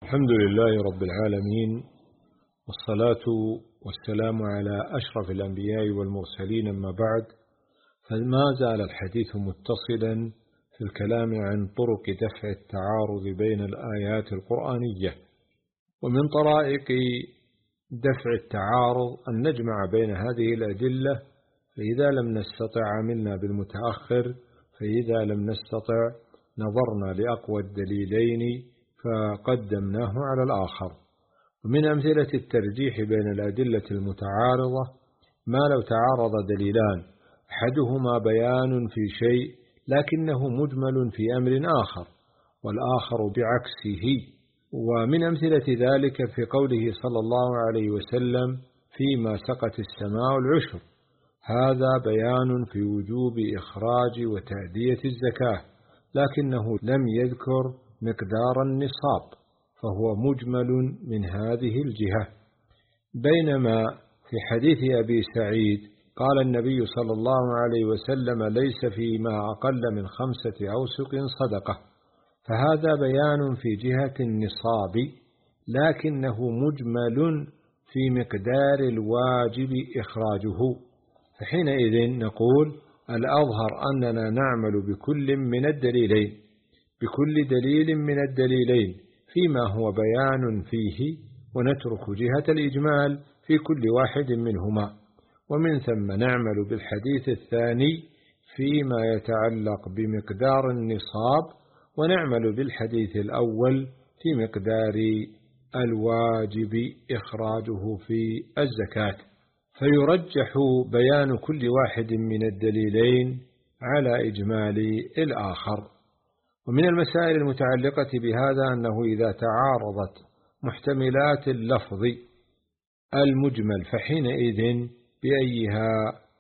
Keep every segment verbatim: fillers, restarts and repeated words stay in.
الحمد لله رب العالمين، والصلاة والسلام على أشرف الأنبياء والمرسلين، أما بعد، فما زال الحديث متصلا في الكلام عن طرق دفع التعارض بين الآيات القرآنية. ومن طرائق دفع التعارض أن نجمع بين هذه الأدلة، فإذا لم نستطع عملنا بالمتأخر، فإذا لم نستطع نظرنا لأقوى الدليلين فقدمناه على الآخر. ومن أمثلة الترجيح بين الأدلة المتعارضة ما لو تعارض دليلان، أحدهما بيان في شيء لكنه مجمل في أمر آخر، والآخر بعكسه. ومن أمثلة ذلك في قوله صلى الله عليه وسلم: فيما سقت السماء العشر، هذا بيان في وجوب إخراج وتأدية الزكاة، لكنه لم يذكر مقدار النصاب، فهو مجمل من هذه الجهة. بينما في حديث أبي سعيد قال النبي صلى الله عليه وسلم: ليس فيما أقل من خمسة أوسق صدقة، فهذا بيان في جهة النصاب، لكنه مجمل في مقدار الواجب إخراجه. فحينئذ نقول: الأظهر أننا نعمل بكل من الدليلين بكل دليل من الدليلين فيما هو بيان فيه، ونترك جهة الإجمال في كل واحد منهما. ومن ثم نعمل بالحديث الثاني فيما يتعلق بمقدار النصاب، ونعمل بالحديث الأول في مقدار الواجب إخراجه في الزكاة. فيرجح بيان كل واحد من الدليلين على إجمال الآخر. ومن المسائل المتعلقة بهذا أنه إذا تعارضت محتملات اللفظ المجمل، فحينئذ بأيها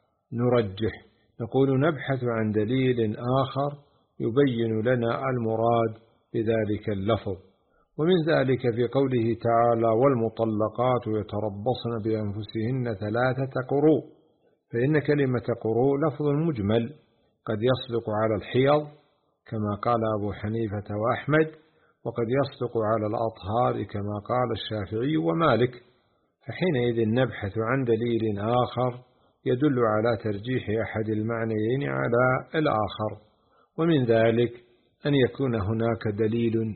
نرجح؟ نقول: نبحث عن دليل آخر يبين لنا المراد بذلك اللفظ. ومن ذلك في قوله تعالى: والمطلقات يتربصن بأنفسهن ثلاثة قروء، فإن كلمة قروء لفظ مجمل قد يصدق على الحيض كما قال أبو حنيفة وأحمد، وقد يصدق على الأطهار كما قال الشافعي ومالك. فحينئذ نبحث عن دليل آخر يدل على ترجيح أحد المعنيين على الآخر. ومن ذلك أن يكون هناك دليل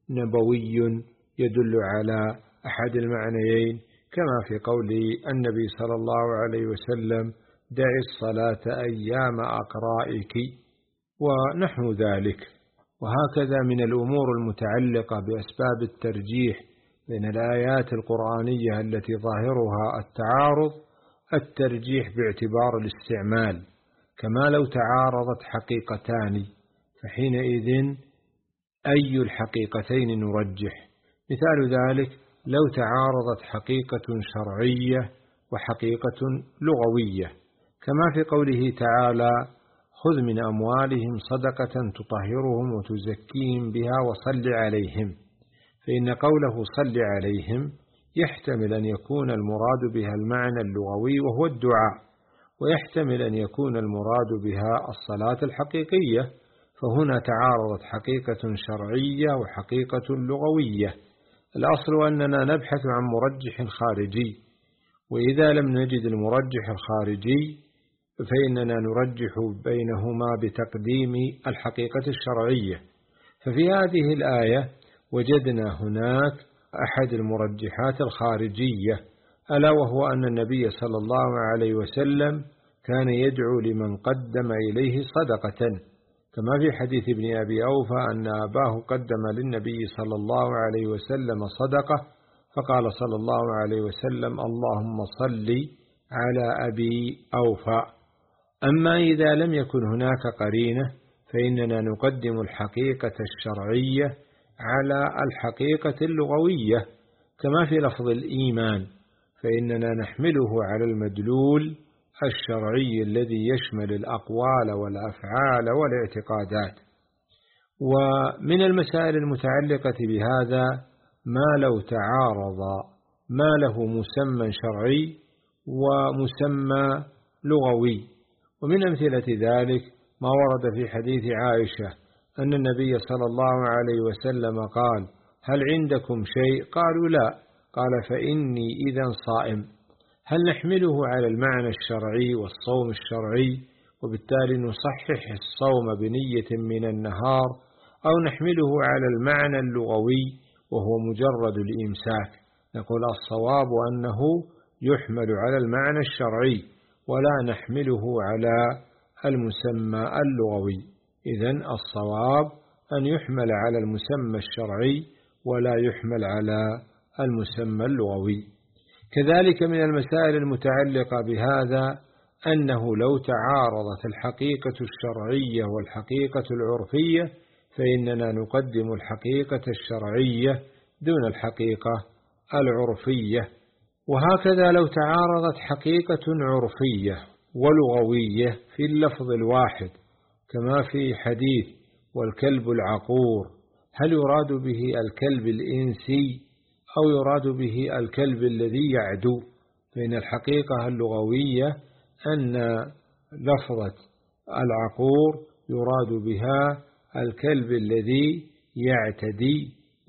نبوي يدل على أحد المعنيين، كما في قول النبي صلى الله عليه وسلم: دع الصلاة أيام أقرائك، ونحو ذلك. وهكذا من الأمور المتعلقة بأسباب الترجيح بين الآيات القرآنية التي ظاهرها التعارض الترجيح باعتبار الاستعمال، كما لو تعارضت حقيقتان، فحينئذ أي الحقيقتين نرجح؟ مثال ذلك: لو تعارضت حقيقة شرعية وحقيقة لغوية، كما في قوله تعالى: خذ من أموالهم صدقة تطهرهم وتزكيهم بها وصل عليهم، فإن قوله صل عليهم يحتمل أن يكون المراد بها المعنى اللغوي وهو الدعاء، ويحتمل أن يكون المراد بها الصلاة الحقيقية، فهنا تعارضت حقيقة شرعية وحقيقة لغوية. الأصل أننا نبحث عن مرجح خارجي، وإذا لم نجد المرجح الخارجي فإننا نرجح بينهما بتقديم الحقيقة الشرعية. ففي هذه الآية وجدنا هناك أحد المرجحات الخارجية، ألا وهو أن النبي صلى الله عليه وسلم كان يدعو لمن قدم إليه صدقة، كما في حديث ابن أبي أوفى أن أباه قدم للنبي صلى الله عليه وسلم صدقة، فقال صلى الله عليه وسلم: اللهم صل على أبي أوفى. أما إذا لم يكن هناك قرينة فإننا نقدم الحقيقة الشرعية على الحقيقة اللغوية، كما في لفظ الإيمان، فإننا نحمله على المدلول الشرعي الذي يشمل الأقوال والأفعال والاعتقادات. ومن المسائل المتعلقة بهذا ما لو تعارض ما له مسمى شرعي ومسمى لغوي. ومن أمثلة ذلك ما ورد في حديث عائشة أن النبي صلى الله عليه وسلم قال: هل عندكم شيء؟ قالوا لا. قال فإني إذا صائم. هل نحمله على المعنى الشرعي والصوم الشرعي وبالتالي نصحح الصوم بنية من النهار، أو نحمله على المعنى اللغوي وهو مجرد الإمساك؟ نقول الصواب أنه يحمل على المعنى الشرعي ولا نحمله على المسمى اللغوي. إذن الصواب أن يحمل على المسمى الشرعي ولا يحمل على المسمى اللغوي. كذلك من المسائل المتعلقة بهذا أنه لو تعارضت الحقيقة الشرعية والحقيقة العرفية فإننا نقدم الحقيقة الشرعية دون الحقيقة العرفية. وهكذا لو تعارضت حقيقة عرفية ولغوية في اللفظ الواحد كما في حديث والكلب العقور، هل يراد به الكلب الإنسي أو يراد به الكلب الذي يعدو؟ فإن الحقيقة اللغوية أن لفظة العقور يراد بها الكلب الذي يعتدي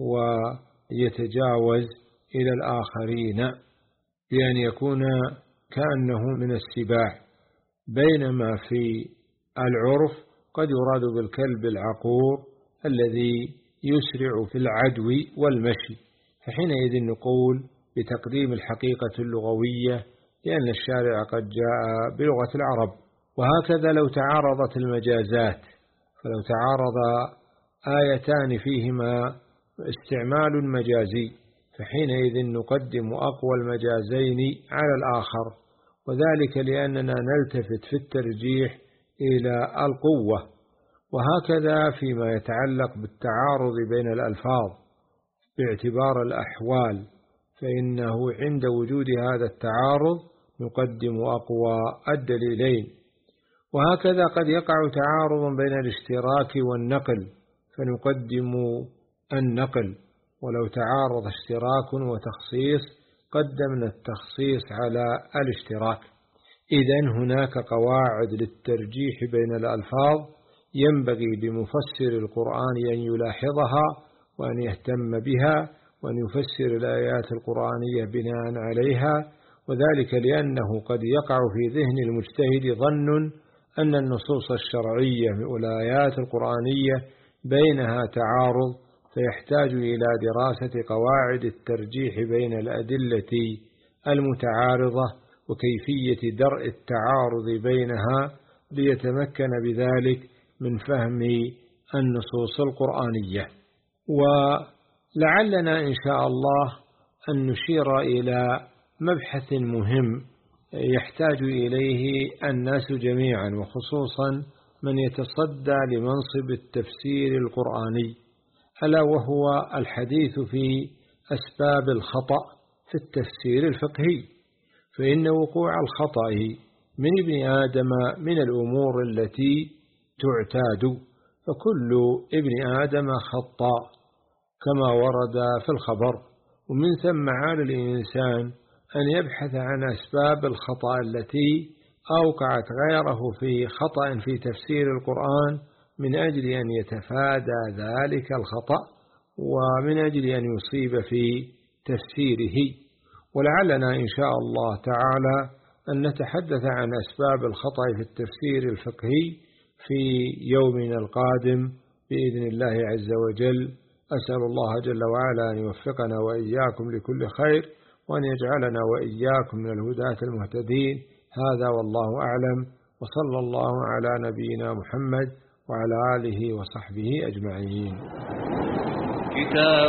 ويتجاوز إلى الآخرين بأن يكون كأنه من السباع، بينما في العرف قد يراد بالكلب العقور الذي يسرع في العدو والمشي، فحينئذ نقول بتقديم الحقيقة اللغوية لأن الشارع قد جاء بلغة العرب. وهكذا لو تعارضت المجازات، فلو تعارض آيتان فيهما استعمال مجازي فحينئذ نقدم أقوى المجازين على الآخر، وذلك لأننا نلتفت في الترجيح إلى القوة. وهكذا فيما يتعلق بالتعارض بين الألفاظ باعتبار الأحوال، فإنه عند وجود هذا التعارض نقدم أقوى الدليلين. وهكذا قد يقع تعارض بين الاشتراك والنقل فنقدم النقل، ولو تعارض اشتراك وتخصيص قدمنا التخصيص على الاشتراك. إذن هناك قواعد للترجيح بين الألفاظ ينبغي لمفسر القرآن أن يلاحظها وأن يهتم بها وأن يفسر الآيات القرآنية بناء عليها، وذلك لأنه قد يقع في ذهن المجتهد ظن أن النصوص الشرعية والآيات القرآنية بينها تعارض، فيحتاج إلى دراسة قواعد الترجيح بين الأدلة المتعارضة وكيفية درء التعارض بينها ليتمكن بذلك من فهم النصوص القرآنية. ولعلنا إن شاء الله أن نشير إلى مبحث مهم يحتاج إليه الناس جميعا، وخصوصا من يتصدى لمنصب التفسير القرآني، ألا وهو الحديث في أسباب الخطأ في التفسير الفقهي. فإن وقوع الخطأ من ابن آدم من الأمور التي تعتاد، فكل ابن آدم خطاء كما ورد في الخبر، ومن ثم على الإنسان أن يبحث عن أسباب الخطأ التي أوقعت غيره في خطأ في تفسير القرآن من أجل أن يتفادى ذلك الخطأ ومن أجل أن يصيب في تفسيره. ولعلنا إن شاء الله تعالى أن نتحدث عن أسباب الخطأ في التفسير الفقهي في يومنا القادم بإذن الله عز وجل. أسأل الله جل وعلا أن يوفقنا وإياكم لكل خير، وأن يجعلنا وإياكم من الهداة المهتدين. هذا والله أعلم، وصلى الله على نبينا محمد وعلى آله وصحبه أجمعين. كتاب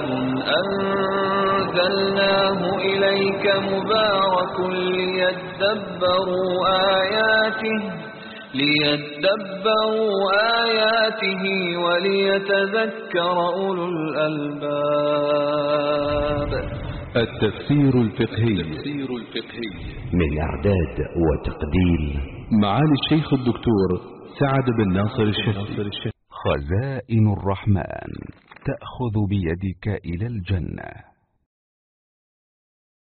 أنزلناه إليك مبارك ليدبروا آياته ليدبروا آياته وليتذكر أولو الألباب. التفسير الفقهي من إعداد وتقديم معالي الشيخ الدكتور سعد بن ناصر الشهري. خزائن الرحمن تأخذ بيدك إلى الجنة.